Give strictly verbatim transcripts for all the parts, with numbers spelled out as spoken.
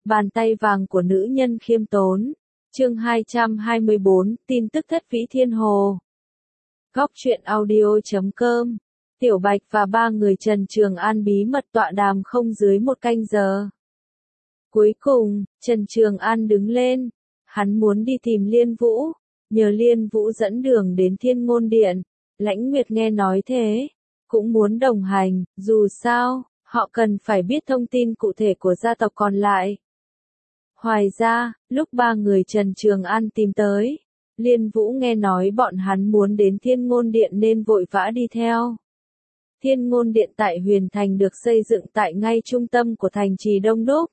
Bàn tay vàng của nữ nhân khiêm tốn. Chương hai trăm hai mươi bốn, tin tức thất vĩ thiên hồ. Góc truyện audio chấm com. Tiểu Bạch và ba người Trần Trường An bí mật tọa đàm không dưới một canh giờ. Cuối cùng, Trần Trường An đứng lên. Hắn muốn đi tìm Liên Vũ, nhờ Liên Vũ dẫn đường đến Thiên Ngôn Điện. Lãnh Nguyệt nghe nói thế, cũng muốn đồng hành, dù sao, họ cần phải biết thông tin cụ thể của gia tộc còn lại. Ngoài ra, lúc ba người Trần Trường An tìm tới, Liên Vũ nghe nói bọn hắn muốn đến Thiên Ngôn Điện nên vội vã đi theo. Thiên Ngôn Điện tại Huyền Thành được xây dựng tại ngay trung tâm của thành trì đông đúc.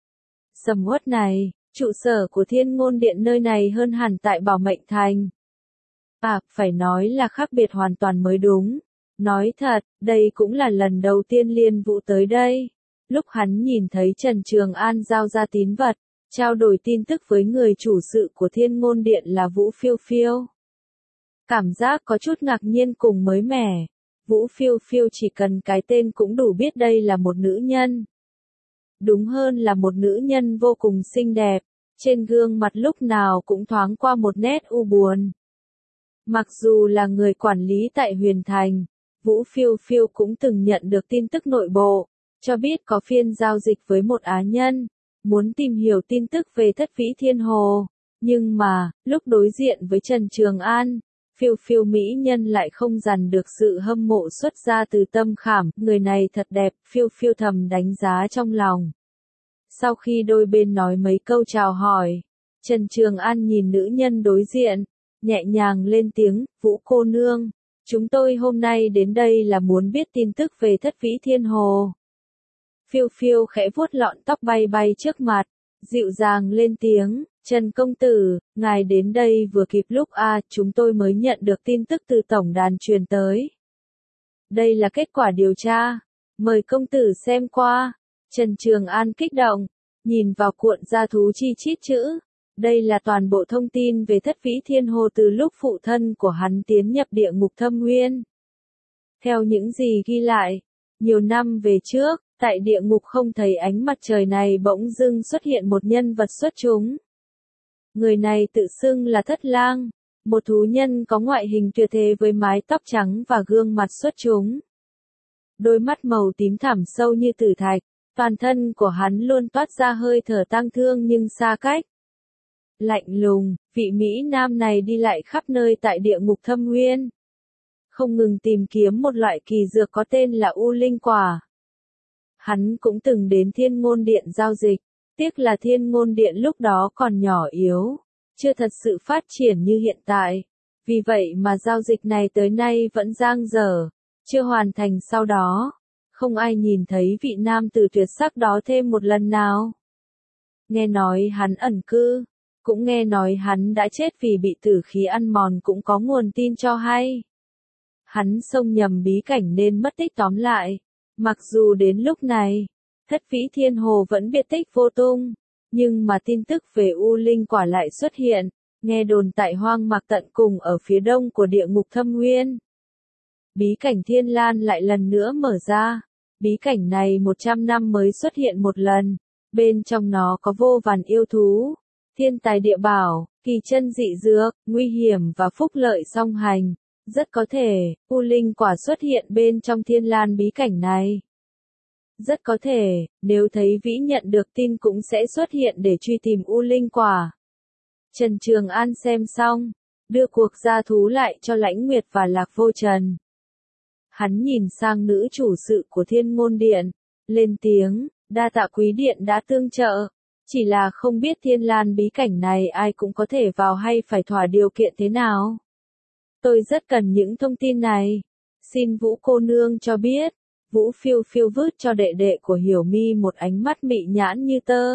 Sầm uất này, trụ sở của Thiên Ngôn Điện nơi này hơn hẳn tại Bảo Mệnh Thành. À, phải nói là khác biệt hoàn toàn mới đúng. Nói thật, đây cũng là lần đầu tiên Liên Vũ tới đây. Lúc hắn nhìn thấy Trần Trường An giao ra tín vật, trao đổi tin tức với người chủ sự của Thiên Ngôn Điện là Vũ Phiêu Phiêu. Cảm giác có chút ngạc nhiên cùng mới mẻ. Vũ Phiêu Phiêu chỉ cần cái tên cũng đủ biết đây là một nữ nhân. Đúng hơn là một nữ nhân vô cùng xinh đẹp, trên gương mặt lúc nào cũng thoáng qua một nét u buồn. Mặc dù là người quản lý tại Huyền Thành, Vũ Phiêu Phiêu cũng từng nhận được tin tức nội bộ, cho biết có phiên giao dịch với một á nhân, muốn tìm hiểu tin tức về thất vĩ thiên hồ. Nhưng mà, lúc đối diện với Trần Trường An, Phiêu Phiêu mỹ nhân lại không dằn được sự hâm mộ xuất ra từ tâm khảm, người này thật đẹp, Phiêu Phiêu thầm đánh giá trong lòng. Sau khi đôi bên nói mấy câu chào hỏi, Trần Trường An nhìn nữ nhân đối diện, nhẹ nhàng lên tiếng, Vũ cô nương, chúng tôi hôm nay đến đây là muốn biết tin tức về thất vĩ thiên hồ. Phiêu Phiêu khẽ vuốt lọn tóc bay bay trước mặt, dịu dàng lên tiếng, Trần công tử, ngài đến đây vừa kịp lúc a, à, chúng tôi mới nhận được tin tức từ tổng đàn truyền tới. Đây là kết quả điều tra, mời công tử xem qua. Trần Trường An kích động, nhìn vào cuộn gia thú chi chít chữ. Đây là toàn bộ thông tin về thất vĩ thiên hồ từ lúc phụ thân của hắn tiến nhập địa ngục thâm nguyên. Theo những gì ghi lại, nhiều năm về trước, tại địa ngục không thấy ánh mặt trời này bỗng dưng xuất hiện một nhân vật xuất chúng. Người này tự xưng là Thất Lang, một thú nhân có ngoại hình tuyệt thế với mái tóc trắng và gương mặt xuất chúng. Đôi mắt màu tím thẳm sâu như tử thạch, toàn thân của hắn luôn toát ra hơi thở tang thương nhưng xa cách. Lạnh lùng, vị Mỹ Nam này đi lại khắp nơi tại địa ngục thâm nguyên. Không ngừng tìm kiếm một loại kỳ dược có tên là U Linh Quả. Hắn cũng từng đến Thiên Ngôn Điện giao dịch, tiếc là Thiên Ngôn Điện lúc đó còn nhỏ yếu, chưa thật sự phát triển như hiện tại. Vì vậy mà giao dịch này tới nay vẫn dang dở, chưa hoàn thành sau đó. Không ai nhìn thấy vị nam tử tuyệt sắc đó thêm một lần nào. Nghe nói hắn ẩn cư, cũng nghe nói hắn đã chết vì bị tử khí ăn mòn cũng có nguồn tin cho hay. Hắn xông nhầm bí cảnh nên mất tích tóm lại. Mặc dù đến lúc này, thất vĩ thiên hồ vẫn biệt tích vô tung, nhưng mà tin tức về U Linh Quả lại xuất hiện, nghe đồn tại hoang mạc tận cùng ở phía đông của địa ngục thâm nguyên. Bí cảnh Thiên Lan lại lần nữa mở ra, bí cảnh này một trăm năm mới xuất hiện một lần, bên trong nó có vô vàn yêu thú, thiên tài địa bảo, kỳ chân dị dược, nguy hiểm và phúc lợi song hành. Rất có thể, U Linh Quả xuất hiện bên trong Thiên Lan bí cảnh này. Rất có thể, nếu thấy Vĩ nhận được tin cũng sẽ xuất hiện để truy tìm U Linh Quả. Trần Trường An xem xong, đưa cuộc gia thú lại cho Lãnh Nguyệt và Lạc Vô Trần. Hắn nhìn sang nữ chủ sự của Thiên Ngôn Điện, lên tiếng, đa tạ quý điện đã tương trợ. Chỉ là không biết Thiên Lan bí cảnh này ai cũng có thể vào hay phải thỏa điều kiện thế nào. Tôi rất cần những thông tin này. Xin Vũ cô nương cho biết. Vũ Phiêu Phiêu vứt cho đệ đệ của Hiểu Mi một ánh mắt mị nhãn như tơ.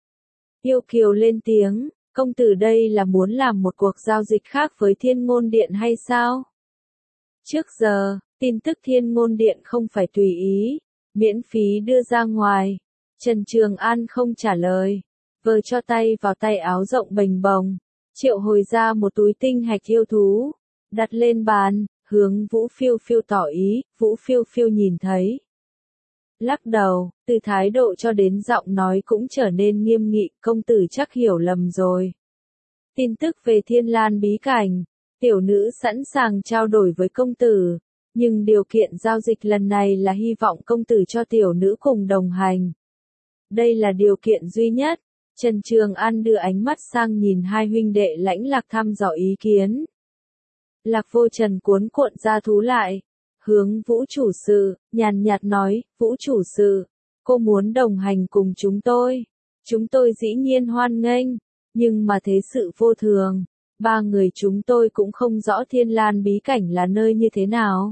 Yêu Kiều lên tiếng, công tử đây là muốn làm một cuộc giao dịch khác với Thiên Ngôn Điện hay sao? Trước giờ, tin tức Thiên Ngôn Điện không phải tùy ý, miễn phí đưa ra ngoài. Trần Trường An không trả lời, vờ cho tay vào tay áo rộng bềnh bồng, triệu hồi ra một túi tinh hạch yêu thú. Đặt lên bàn, hướng Vũ Phiêu Phiêu tỏ ý, Vũ Phiêu Phiêu nhìn thấy. lắc đầu, từ thái độ cho đến giọng nói cũng trở nên nghiêm nghị, công tử chắc hiểu lầm rồi. Tin tức về Thiên Lan bí cảnh, tiểu nữ sẵn sàng trao đổi với công tử, nhưng điều kiện giao dịch lần này là hy vọng công tử cho tiểu nữ cùng đồng hành. Đây là điều kiện duy nhất. Trần Trường An đưa ánh mắt sang nhìn hai huynh đệ Lãnh Lạc thăm dò ý kiến. Lạc Vô Trần cuốn cuộn ra thú lại, hướng Vũ chủ sự, nhàn nhạt nói, Vũ chủ sự, cô muốn đồng hành cùng chúng tôi. Chúng tôi dĩ nhiên hoan nghênh, nhưng mà thế sự vô thường, ba người chúng tôi cũng không rõ Thiên Lan bí cảnh là nơi như thế nào.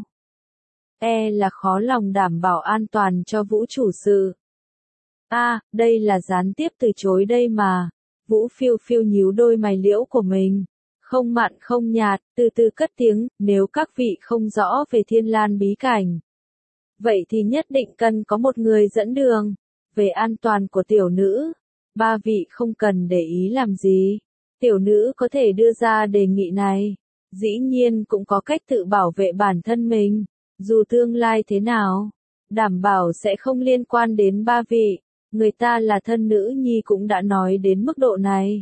E là khó lòng đảm bảo an toàn cho Vũ chủ sự. A, à, đây là gián tiếp từ chối đây mà. Vũ phiêu phiêu nhíu đôi mày liễu của mình. Không mặn không nhạt, từ từ cất tiếng, nếu các vị không rõ về Thiên Lan bí cảnh. Vậy thì nhất định cần có một người dẫn đường. Về an toàn của tiểu nữ, ba vị không cần để ý làm gì. Tiểu nữ có thể đưa ra đề nghị này. Dĩ nhiên cũng có cách tự bảo vệ bản thân mình. Dù tương lai thế nào, đảm bảo sẽ không liên quan đến ba vị. Người ta là thân nữ nhi cũng đã nói đến mức độ này.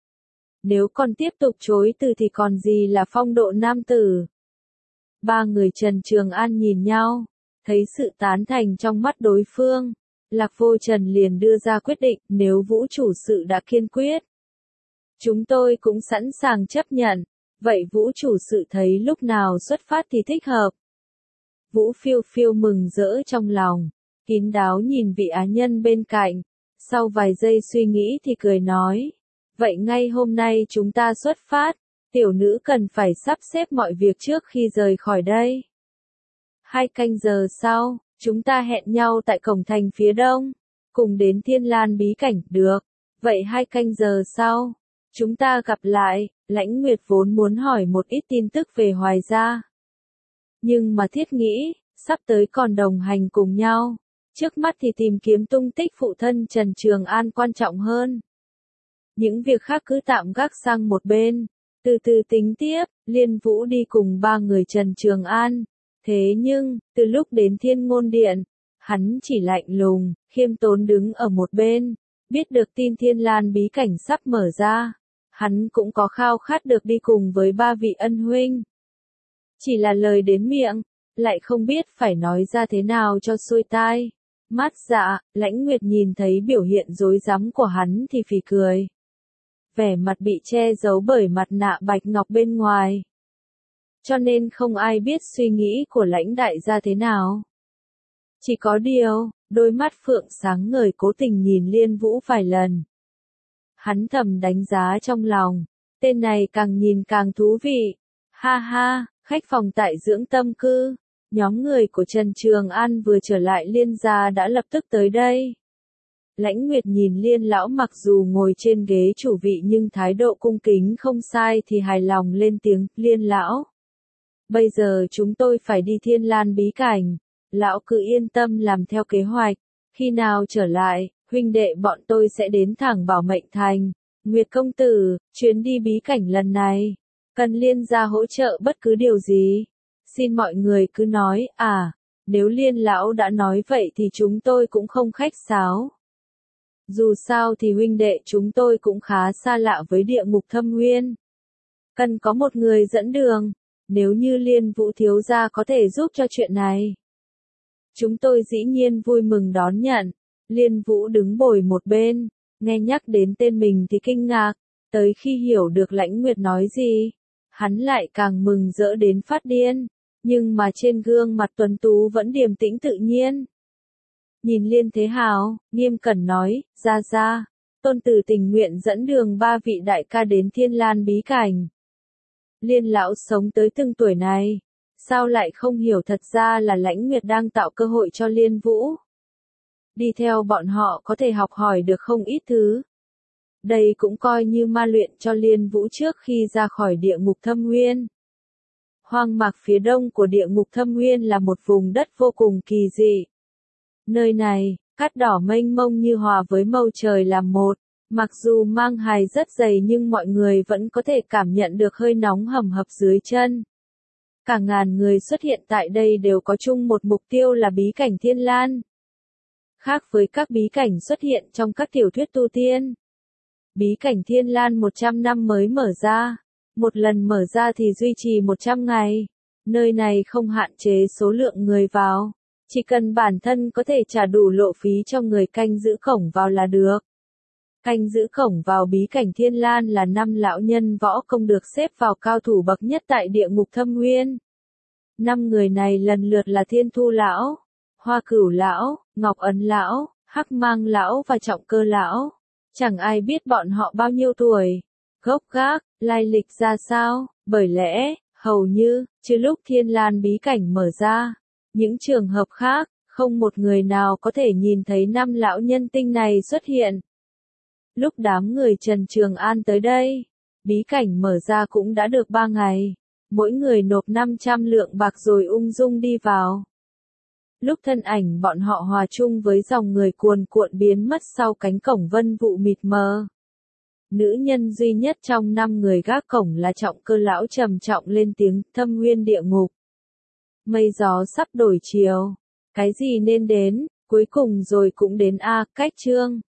Nếu còn tiếp tục chối từ thì còn gì là phong độ nam tử. Ba người Trần Trường An nhìn nhau, thấy sự tán thành trong mắt đối phương. Lạc Vô Trần liền đưa ra quyết định, nếu Vũ chủ sự đã kiên quyết, chúng tôi cũng sẵn sàng chấp nhận. Vậy Vũ chủ sự thấy lúc nào xuất phát thì thích hợp? Vũ phiêu phiêu mừng rỡ trong lòng, kín đáo nhìn vị á nhân bên cạnh, sau vài giây suy nghĩ thì cười nói, vậy ngay hôm nay chúng ta xuất phát, tiểu nữ cần phải sắp xếp mọi việc trước khi rời khỏi đây. Hai canh giờ sau, chúng ta hẹn nhau tại cổng thành phía đông, cùng đến Thiên Lan bí cảnh, được. Vậy hai canh giờ sau, chúng ta gặp lại. Lãnh Nguyệt vốn muốn hỏi một ít tin tức về Hoài gia. Nhưng mà thiết nghĩ, sắp tới còn đồng hành cùng nhau. Trước mắt thì tìm kiếm tung tích phụ thân Trần Trường An quan trọng hơn. Những việc khác cứ tạm gác sang một bên. Từ từ tính tiếp, Liên Vũ đi cùng ba người Trần Trường An. Thế nhưng, từ lúc đến Thiên Ngôn Điện, hắn chỉ lạnh lùng, khiêm tốn đứng ở một bên. Biết được tin Thiên Lan bí cảnh sắp mở ra, hắn cũng có khao khát được đi cùng với ba vị ân huynh. Chỉ là lời đến miệng, lại không biết phải nói ra thế nào cho xuôi tai. Mắt dạ, Lãnh Nguyệt nhìn thấy biểu hiện rối rắm của hắn thì phì cười. Vẻ mặt bị che giấu bởi mặt nạ bạch ngọc bên ngoài. Cho nên không ai biết suy nghĩ của Lãnh đại gia thế nào. Chỉ có điều, đôi mắt phượng sáng ngời cố tình nhìn Liên Vũ vài lần. Hắn thầm đánh giá trong lòng, tên này càng nhìn càng thú vị. Ha ha, khách phòng tại dưỡng tâm cư, nhóm người của Trần Trường An vừa trở lại Liên gia đã lập tức tới đây. Lãnh Nguyệt nhìn Liên lão mặc dù ngồi trên ghế chủ vị nhưng thái độ cung kính không sai thì hài lòng lên tiếng, Liên lão. Bây giờ chúng tôi phải đi Thiên Lan bí cảnh, lão cứ yên tâm làm theo kế hoạch, khi nào trở lại, huynh đệ bọn tôi sẽ đến thẳng Bảo Mệnh Thành. Nguyệt công tử, chuyến đi bí cảnh lần này, cần Liên gia hỗ trợ bất cứ điều gì. Xin mọi người cứ nói, à, nếu Liên lão đã nói vậy thì chúng tôi cũng không khách sáo. Dù sao thì huynh đệ chúng tôi cũng khá xa lạ với địa ngục thâm nguyên. Cần có một người dẫn đường, nếu như Liên Vũ thiếu gia có thể giúp cho chuyện này. Chúng tôi dĩ nhiên vui mừng đón nhận. Liên Vũ đứng bồi một bên, nghe nhắc đến tên mình thì kinh ngạc, tới khi hiểu được Lãnh Nguyệt nói gì, hắn lại càng mừng rỡ đến phát điên, nhưng mà trên gương mặt tuấn tú vẫn điềm tĩnh tự nhiên. Nhìn Liên Thế Hào, nghiêm cẩn nói, ra ra, tôn tử tình nguyện dẫn đường ba vị đại ca đến Thiên Lan bí cảnh. Liên lão sống tới từng tuổi này, sao lại không hiểu thật ra là Lãnh Nguyệt đang tạo cơ hội cho Liên Vũ. Đi theo bọn họ có thể học hỏi được không ít thứ. Đây cũng coi như ma luyện cho Liên Vũ trước khi ra khỏi địa ngục thâm nguyên. Hoang mạc phía đông của địa ngục thâm nguyên là một vùng đất vô cùng kỳ dị. Nơi này, cát đỏ mênh mông như hòa với màu trời làm một. Mặc dù mang hài rất dày nhưng mọi người vẫn có thể cảm nhận được hơi nóng hầm hập dưới chân. Cả ngàn người xuất hiện tại đây đều có chung một mục tiêu là bí cảnh Thiên Lan. Khác với các bí cảnh xuất hiện trong các tiểu thuyết tu tiên, bí cảnh Thiên Lan một trăm năm mới mở ra. Một lần mở ra thì duy trì một trăm ngày. Nơi này không hạn chế số lượng người vào. Chỉ cần bản thân có thể trả đủ lộ phí cho người canh giữ cổng vào là được. Canh giữ cổng vào bí cảnh Thiên Lan là năm lão nhân võ công được xếp vào cao thủ bậc nhất tại địa ngục Thâm Nguyên. Năm người này lần lượt là Thiên Thu Lão, Hoa Cửu Lão, Ngọc Ấn Lão, Hắc Mang Lão và Trọng Cơ Lão. Chẳng ai biết bọn họ bao nhiêu tuổi, gốc gác, lai lịch ra sao, bởi lẽ, hầu như, trừ lúc Thiên Lan bí cảnh mở ra, những trường hợp khác, không một người nào có thể nhìn thấy năm lão nhân tinh này xuất hiện. Lúc đám người Trần Trường An tới đây, bí cảnh mở ra cũng đã được ba ngày, mỗi người nộp năm trăm lượng bạc rồi ung dung đi vào. Lúc thân ảnh bọn họ hòa chung với dòng người cuồn cuộn biến mất sau cánh cổng vân vụ mịt mờ. Nữ nhân duy nhất trong năm người gác cổng là Trọng Cơ Lão trầm trọng lên tiếng, Thâm Nguyên địa ngục. Mây gió sắp đổi chiều, cái gì nên đến, cuối cùng rồi cũng đến a, cách chương.